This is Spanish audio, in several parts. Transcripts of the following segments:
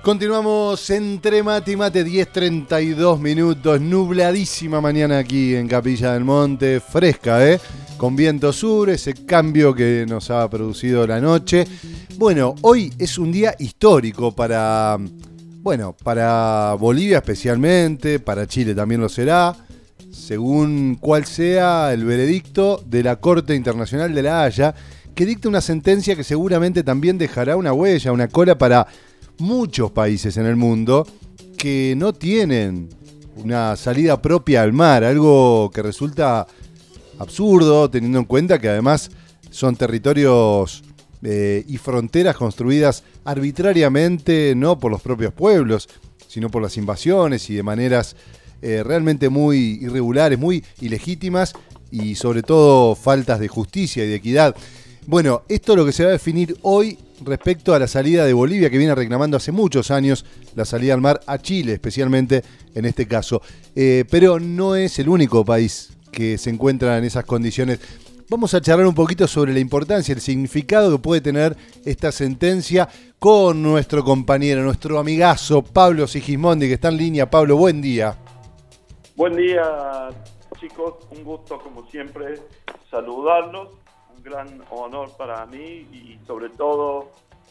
Continuamos entre mate y mate, 10:32 minutos, nubladísima mañana aquí en Capilla del Monte, fresca, con viento sur, ese cambio que nos ha producido la noche. Bueno, hoy es un día histórico para Bolivia especialmente, para Chile también lo será, según cuál sea el veredicto de la Corte Internacional de La Haya, que dicta una sentencia que seguramente también dejará una huella, una cola para muchos países en el mundo que no tienen una salida propia al mar, algo que resulta absurdo teniendo en cuenta que además son territorios y fronteras construidas arbitrariamente, no por los propios pueblos, sino por las invasiones y de maneras realmente muy irregulares, muy ilegítimas y sobre todo faltas de justicia y de equidad. Bueno, esto es lo que se va a definir hoy respecto a la salida de Bolivia, que viene reclamando hace muchos años la salida al mar a Chile, especialmente en este caso. Pero no es el único país que se encuentra en esas condiciones. Vamos a charlar un poquito sobre la importancia, el significado que puede tener esta sentencia con nuestro compañero, nuestro amigazo Pablo Sigismondi, que está en línea. Pablo, buen día. Buen día, chicos. Un gusto, como siempre, saludarlos. Un gran honor para mí y sobre todo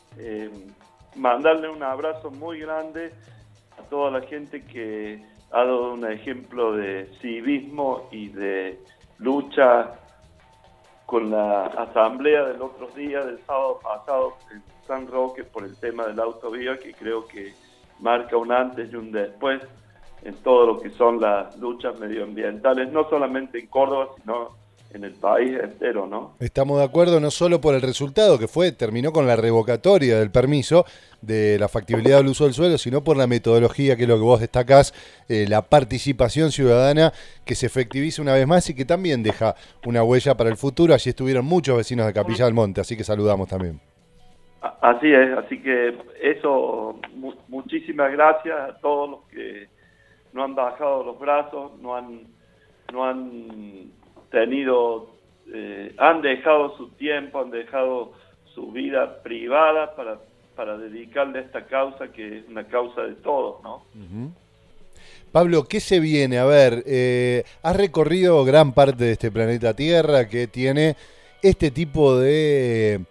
mandarle un abrazo muy grande a toda la gente que ha dado un ejemplo de civismo y de lucha con la asamblea del otro día, del sábado pasado en San Roque, por el tema de la autovía, que creo que marca un antes y un después en todo lo que son las luchas medioambientales, no solamente en Córdoba, sino en el país entero, ¿no? Estamos de acuerdo no solo por el resultado que terminó con la revocatoria del permiso de la factibilidad del uso del suelo, sino por la metodología, que es lo que vos destacás, la participación ciudadana que se efectiviza una vez más y que también deja una huella para el futuro. Allí estuvieron muchos vecinos de Capilla del Monte, así que saludamos también. Así es, así que eso, muchísimas gracias a todos los que no han bajado los brazos, no han tenido, han dejado su tiempo, han dejado su vida privada para dedicarle a esta causa, que es una causa de todos, ¿no? Uh-huh. Pablo, ¿qué se viene? A ver, has recorrido gran parte de este planeta Tierra que tiene este tipo de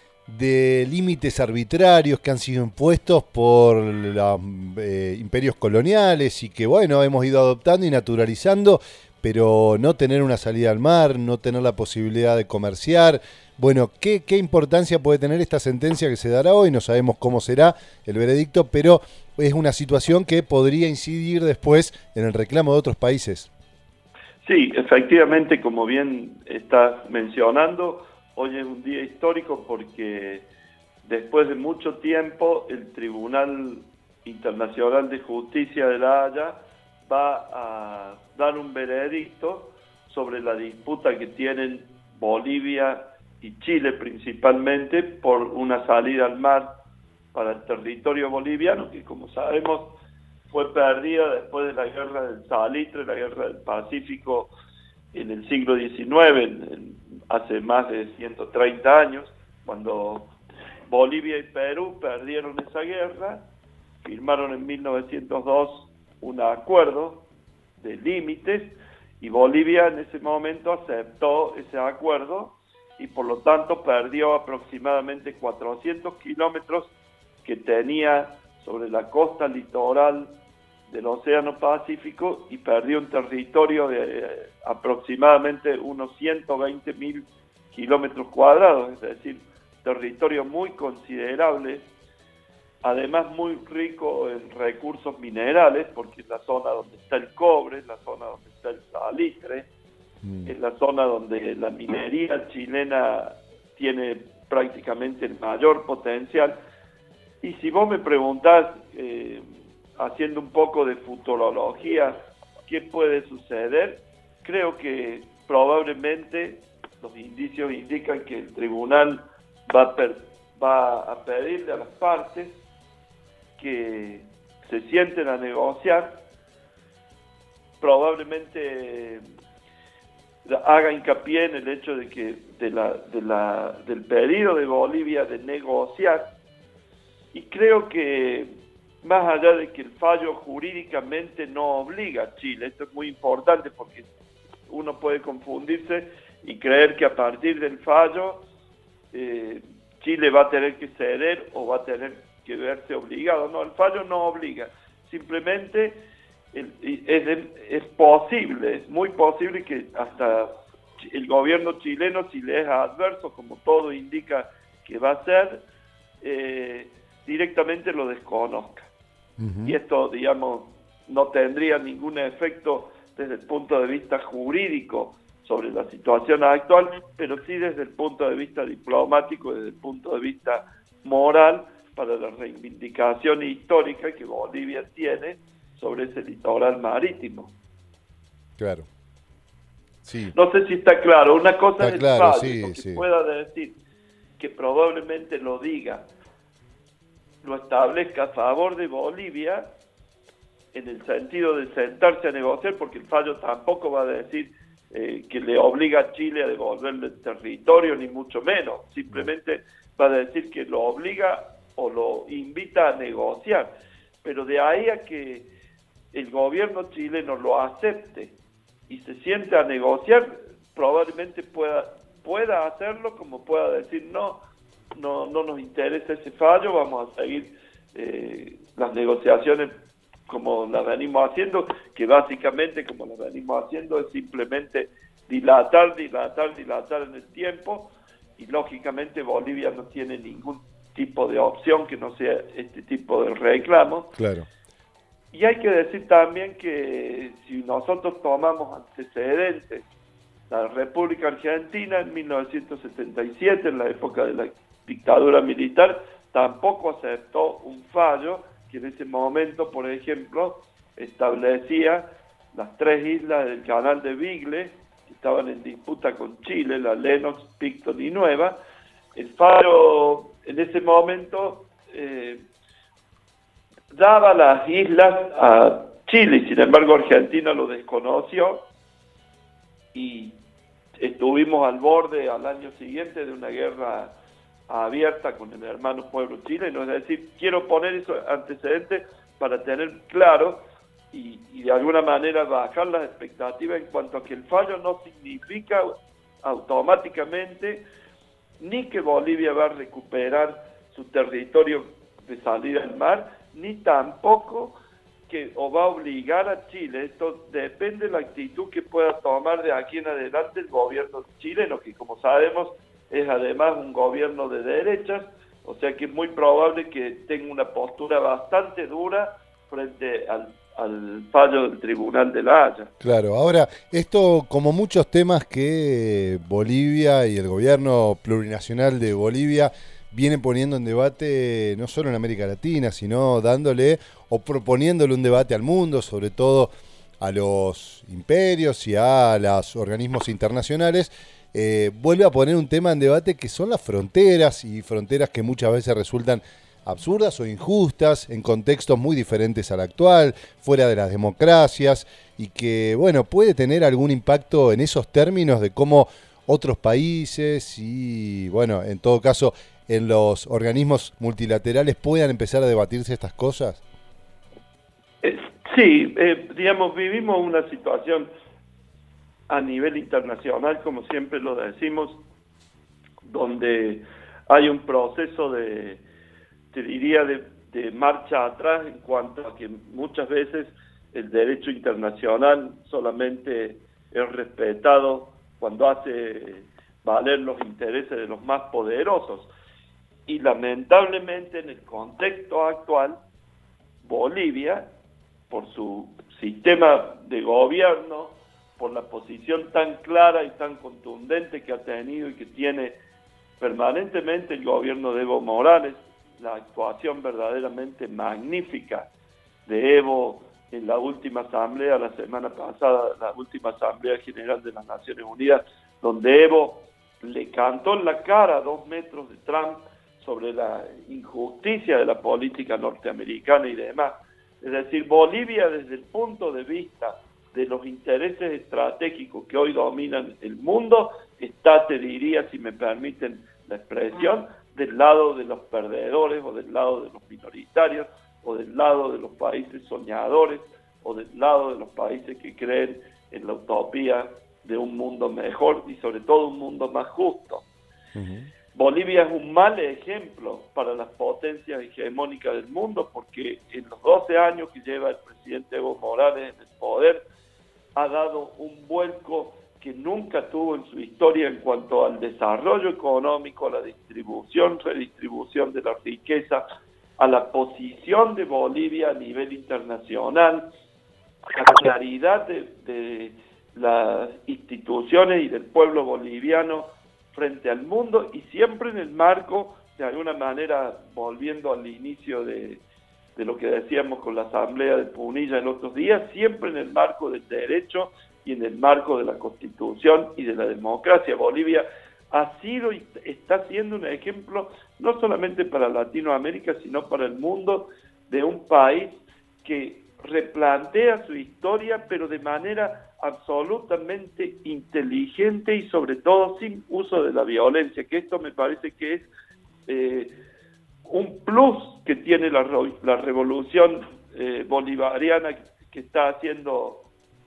límites arbitrarios que han sido impuestos por los imperios coloniales y que, bueno, hemos ido adoptando y naturalizando, pero no tener una salida al mar, no tener la posibilidad de comerciar. Bueno, ¿qué importancia puede tener esta sentencia que se dará hoy? No sabemos cómo será el veredicto, pero es una situación que podría incidir después en el reclamo de otros países. Sí, efectivamente, como bien estás mencionando, hoy es un día histórico porque después de mucho tiempo el Tribunal Internacional de Justicia de La Haya va a dar un veredicto sobre la disputa que tienen Bolivia y Chile principalmente por una salida al mar para el territorio boliviano, que como sabemos fue perdida después de la guerra del Salitre, la guerra del Pacífico en el siglo XIX, hace más de 130 años, cuando Bolivia y Perú perdieron esa guerra, firmaron en 1902 un acuerdo de límites y Bolivia en ese momento aceptó ese acuerdo y por lo tanto perdió aproximadamente 400 kilómetros que tenía sobre la costa litoral del Océano Pacífico y perdió un territorio de aproximadamente unos 120.000 kilómetros cuadrados, es decir, territorio muy considerable, además muy rico en recursos minerales, porque es la zona donde está el cobre, es la zona donde está el salitre, es la zona donde la minería chilena tiene prácticamente el mayor potencial. Y si vos me preguntás, haciendo un poco de futurología, ¿qué puede suceder? Creo que probablemente los indicios indican que el tribunal va a pedirle a las partes que se sienten a negociar, probablemente haga hincapié en el hecho de que del pedido de Bolivia de negociar, y creo que más allá de que el fallo jurídicamente no obliga a Chile. Esto es muy importante porque uno puede confundirse y creer que a partir del fallo Chile va a tener que ceder o va a tener que verse obligado. No, el fallo no obliga, simplemente es posible, es muy posible que hasta el gobierno chileno, si le es adverso, como todo indica que va a ser, directamente lo desconozca. Y esto, digamos, no tendría ningún efecto desde el punto de vista jurídico sobre la situación actual, pero sí desde el punto de vista diplomático, desde el punto de vista moral, para la reivindicación histórica que Bolivia tiene sobre ese litoral marítimo. Claro. Sí. No sé si está claro. Una cosa es el claro, fallo, que pueda decir que probablemente lo diga, lo establezca a favor de Bolivia, en el sentido de sentarse a negociar, porque el fallo tampoco va a decir que le obliga a Chile a devolverle el territorio, ni mucho menos. Simplemente va a decir que lo obliga o lo invita a negociar. Pero de ahí a que el gobierno chileno lo acepte y se siente a negociar, probablemente pueda hacerlo, como pueda decir no nos interesa ese fallo, vamos a seguir las negociaciones como las venimos haciendo, que básicamente como las venimos haciendo es simplemente dilatar en el tiempo, y lógicamente Bolivia no tiene ningún tipo de opción que no sea este tipo de reclamo. Claro. Y hay que decir también que si nosotros tomamos antecedentes, la República Argentina en 1977, en la época de la dictadura militar, tampoco aceptó un fallo que en ese momento, por ejemplo, establecía las 3 islas del canal de Beagle, que estaban en disputa con Chile, la Lennox, Picton y Nueva. El fallo en ese momento daba las islas a Chile, y sin embargo Argentina lo desconoció, y estuvimos al borde al año siguiente de una guerra abierta con el hermano pueblo chileno. Es decir, quiero poner esos antecedentes para tener claro y de alguna manera bajar las expectativas en cuanto a que el fallo no significa automáticamente ni que Bolivia va a recuperar su territorio de salida al mar, ni tampoco que o va a obligar a Chile. Esto depende de la actitud que pueda tomar de aquí en adelante el gobierno chileno, que como sabemos es además un gobierno de derechas, o sea que es muy probable que tenga una postura bastante dura frente al fallo del Tribunal de La Haya. Claro, ahora, esto como muchos temas que Bolivia y el gobierno plurinacional de Bolivia vienen poniendo en debate no solo en América Latina, sino dándole o proponiéndole un debate al mundo, sobre todo a los imperios y a los organismos internacionales, vuelve a poner un tema en debate que son las fronteras, y fronteras que muchas veces resultan absurdas o injustas en contextos muy diferentes al actual, fuera de las democracias, y que, bueno, puede tener algún impacto en esos términos de cómo otros países y, bueno, en todo caso, en los organismos multilaterales puedan empezar a debatirse estas cosas. Sí, digamos, vivimos una situación a nivel internacional, como siempre lo decimos, donde hay un proceso te diría, de marcha atrás en cuanto a que muchas veces el derecho internacional solamente es respetado cuando hace valer los intereses de los más poderosos. Y lamentablemente en el contexto actual, Bolivia, por su sistema de gobierno, por la posición tan clara y tan contundente que ha tenido y que tiene permanentemente el gobierno de Evo Morales, la actuación verdaderamente magnífica de Evo en la última asamblea, la semana pasada, la última asamblea general de las Naciones Unidas, donde Evo le cantó en la cara a 2 metros de Trump sobre la injusticia de la política norteamericana y demás. Es decir, Bolivia, desde el punto de vista de los intereses estratégicos que hoy dominan el mundo, está, te diría, si me permiten la expresión, del lado de los perdedores o del lado de los minoritarios, o del lado de los países soñadores, o del lado de los países que creen en la utopía de un mundo mejor y sobre todo un mundo más justo. Uh-huh. Bolivia es un mal ejemplo para las potencias hegemónicas del mundo porque en los 12 años que lleva el presidente Evo Morales en el poder ha dado un vuelco que nunca tuvo en su historia en cuanto al desarrollo económico, a la redistribución de la riqueza, a la posición de Bolivia a nivel internacional, a la claridad de las instituciones y del pueblo boliviano frente al mundo, y siempre en el marco, de alguna manera, volviendo al inicio de lo que decíamos con la asamblea de Punilla el otro día, siempre en el marco del derecho y en el marco de la Constitución y de la democracia. Bolivia ha sido y está siendo un ejemplo no solamente para Latinoamérica, sino para el mundo, de un país que replantea su historia, pero de manera absolutamente inteligente y sobre todo sin uso de la violencia, que esto me parece que es un plus que tiene la revolución bolivariana que está haciendo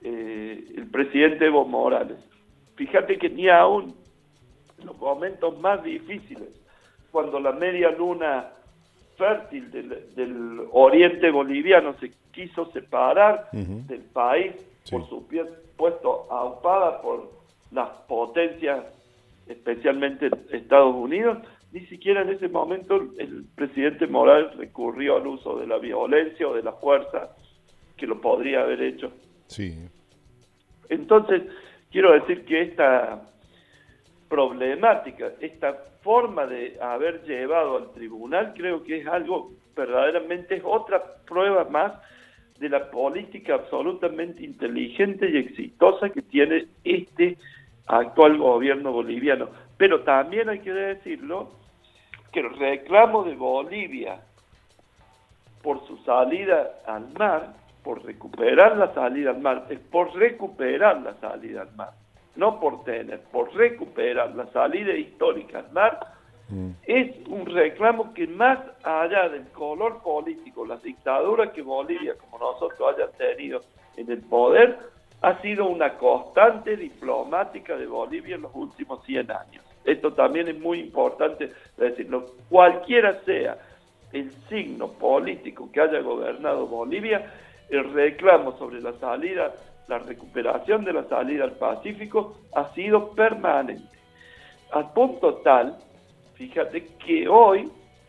el presidente Evo Morales. Fíjate que ni aún en los momentos más difíciles, cuando la media luna fértil del oriente boliviano se quiso separar del país, sí, por supuesto aupada por las potencias, especialmente Estados Unidos, ni siquiera en ese momento el presidente Morales recurrió al uso de la violencia o de la fuerza, que lo podría haber hecho. Sí. Entonces, quiero decir que esta problemática, esta forma de haber llevado al tribunal, creo que es algo verdaderamente, es otra prueba más de la política absolutamente inteligente y exitosa que tiene este actual gobierno boliviano. Pero también hay que decirlo, que el reclamo de Bolivia por su salida al mar, por recuperar la salida al mar, es por recuperar la salida al mar, no por tener, por recuperar la salida histórica al mar, es un reclamo que más allá del color político, las dictaduras que Bolivia, como nosotros, haya tenido en el poder, ha sido una constante diplomática de Bolivia en los últimos 100 años. Esto también es muy importante decirlo. Cualquiera sea el signo político que haya gobernado Bolivia, el reclamo sobre la salida, la recuperación de la salida al Pacífico ha sido permanente. Al punto tal, fíjate que hoy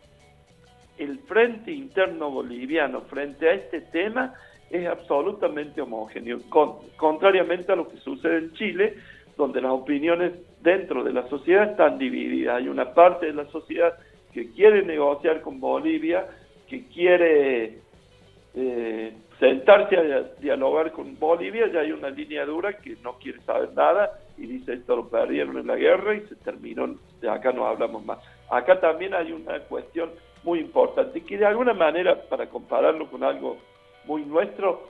el frente interno boliviano frente a este tema es absolutamente homogéneo, contrariamente a lo que sucede en Chile, donde las opiniones dentro de la sociedad están divididas. Hay una parte de la sociedad que quiere negociar con Bolivia, que quiere sentarse a dialogar con Bolivia, y hay una línea dura que no quiere saber nada y dice esto lo perdieron en la guerra y se terminó, de acá no hablamos más. Acá también hay una cuestión muy importante que de alguna manera, para compararlo con algo muy nuestro,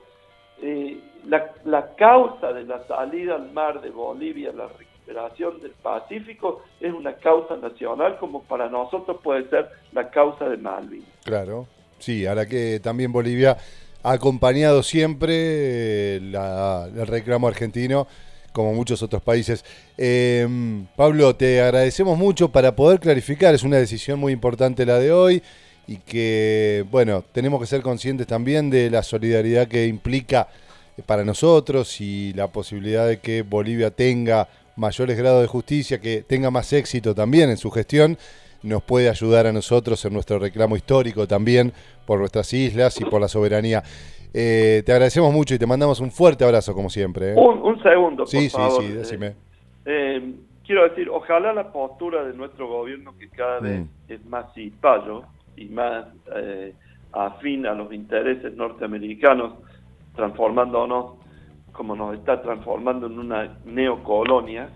la causa de la salida al mar de Bolivia, la recuperación del Pacífico, es una causa nacional como para nosotros puede ser la causa de Malvinas. Claro, sí, ahora que también Bolivia ha acompañado siempre el reclamo argentino, como muchos otros países. Pablo, te agradecemos mucho para poder clarificar, es una decisión muy importante la de hoy, y que, bueno, tenemos que ser conscientes también de la solidaridad que implica para nosotros y la posibilidad de que Bolivia tenga mayores grados de justicia, que tenga más éxito también en su gestión, nos puede ayudar a nosotros en nuestro reclamo histórico también por nuestras islas y por la soberanía. Te agradecemos mucho y te mandamos un fuerte abrazo, como siempre. Un segundo, por favor. Sí, decime. Quiero decir, ojalá la postura de nuestro gobierno, que cada vez es más cipayo y más afín a los intereses norteamericanos, transformándonos como nos está transformando en una neocolonia,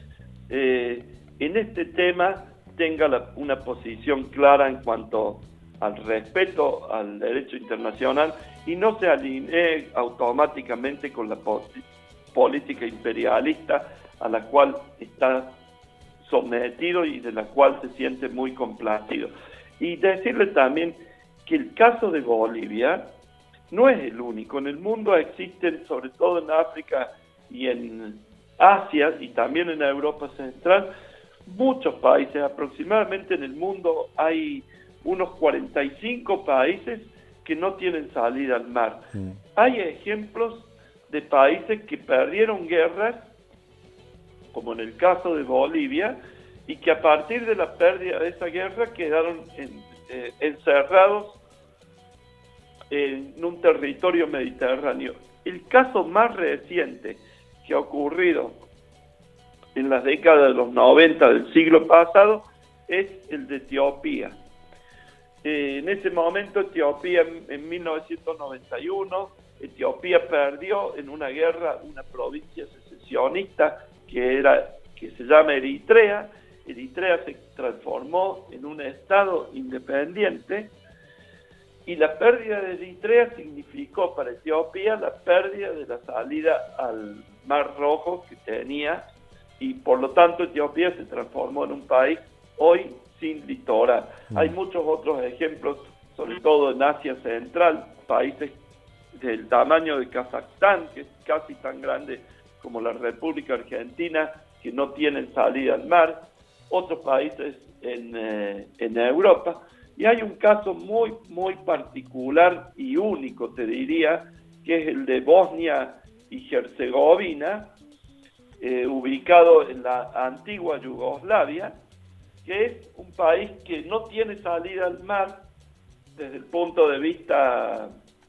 en este tema tenga una posición clara en cuanto al respeto al derecho internacional y no se alinee automáticamente con la política imperialista a la cual está sometido y de la cual se siente muy complacido. Y decirle también que el caso de Bolivia no es el único. En el mundo existen, sobre todo en África y en Asia y también en Europa Central, muchos países. Aproximadamente en el mundo hay unos 45 países que no tienen salida al mar. Hay ejemplos de países que perdieron guerras, como en el caso de Bolivia, y que a partir de la pérdida de esa guerra quedaron encerrados en un territorio mediterráneo. El caso más reciente que ha ocurrido en las décadas de los 90 del siglo pasado es el de Etiopía. En ese momento Etiopía, en 1991, Etiopía perdió en una guerra una provincia secesionista que se llama Eritrea. Eritrea se transformó en un estado independiente y la pérdida de Eritrea significó para Etiopía la pérdida de la salida al Mar Rojo que tenía, y por lo tanto Etiopía se transformó en un país hoy sin litoral. Hay muchos otros ejemplos, sobre todo en Asia Central, países del tamaño de Kazajstán, que es casi tan grande como la República Argentina, que no tienen salida al mar, otros países en Europa, y hay un caso muy, muy particular y único, te diría, que es el de Bosnia y Herzegovina, ubicado en la antigua Yugoslavia, que es un país que no tiene salida al mar desde el punto de vista...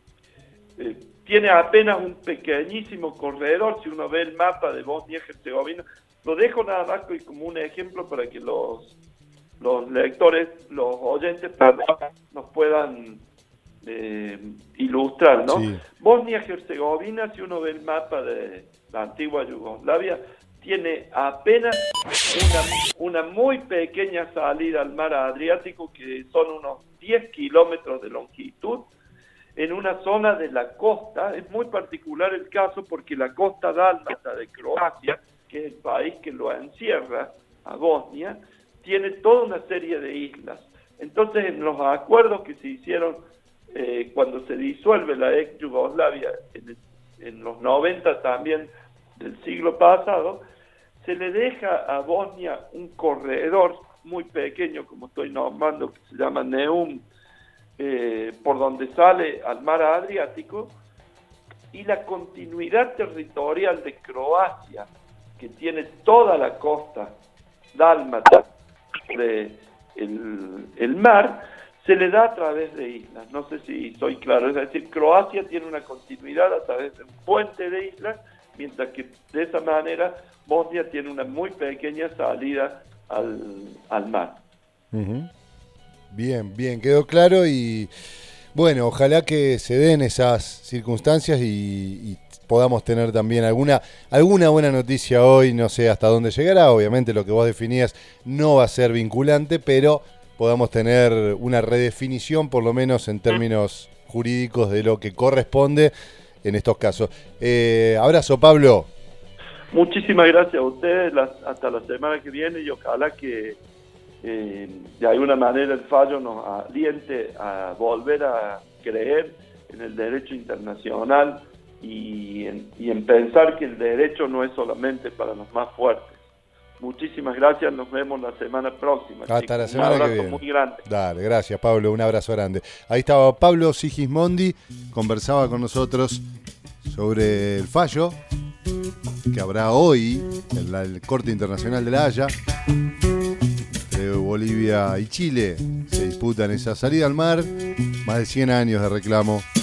tiene apenas un pequeñísimo corredor. Si uno ve el mapa de Bosnia y Herzegovina, lo dejo nada más como un ejemplo para que los lectores, los oyentes, nos puedan ilustrar, ¿no? Sí. Bosnia y Herzegovina, si uno ve el mapa de la antigua Yugoslavia, tiene apenas una muy pequeña salida al mar Adriático, que son unos 10 kilómetros de longitud, en una zona de la costa. Es muy particular el caso porque la costa dálmata de Croacia, que es el país que lo encierra a Bosnia, tiene toda una serie de islas. Entonces, en los acuerdos que se hicieron cuando se disuelve la ex Yugoslavia en los 90 también del siglo pasado, se le deja a Bosnia un corredor muy pequeño, como estoy nombrando, que se llama Neum, por donde sale al mar Adriático, y la continuidad territorial de Croacia, que tiene toda la costa dálmata el mar, se le da a través de islas. No sé si soy claro, es decir, Croacia tiene una continuidad a través de un puente de islas, mientras que de esa manera Bosnia tiene una muy pequeña salida al mar. Uh-huh. Bien, quedó claro, y bueno, ojalá que se den esas circunstancias y podamos tener también alguna buena noticia hoy. No sé hasta dónde llegará, obviamente lo que vos definías no va a ser vinculante, pero podamos tener una redefinición, por lo menos en términos jurídicos, de lo que corresponde en estos casos. Abrazo, Pablo. Muchísimas gracias a ustedes, hasta la semana que viene, y ojalá que de alguna manera el fallo nos aliente a volver a creer en el derecho internacional y en pensar que el derecho no es solamente para los más fuertes. Muchísimas gracias, nos vemos la semana próxima. Hasta chicos. La semana que viene. Un abrazo muy grande. Dale, gracias Pablo, un abrazo grande. Ahí estaba Pablo Sigismondi, conversaba con nosotros sobre el fallo que habrá hoy en la Corte Internacional de La Haya. Entre Bolivia y Chile se disputan esa salida al mar, más de 100 años de reclamo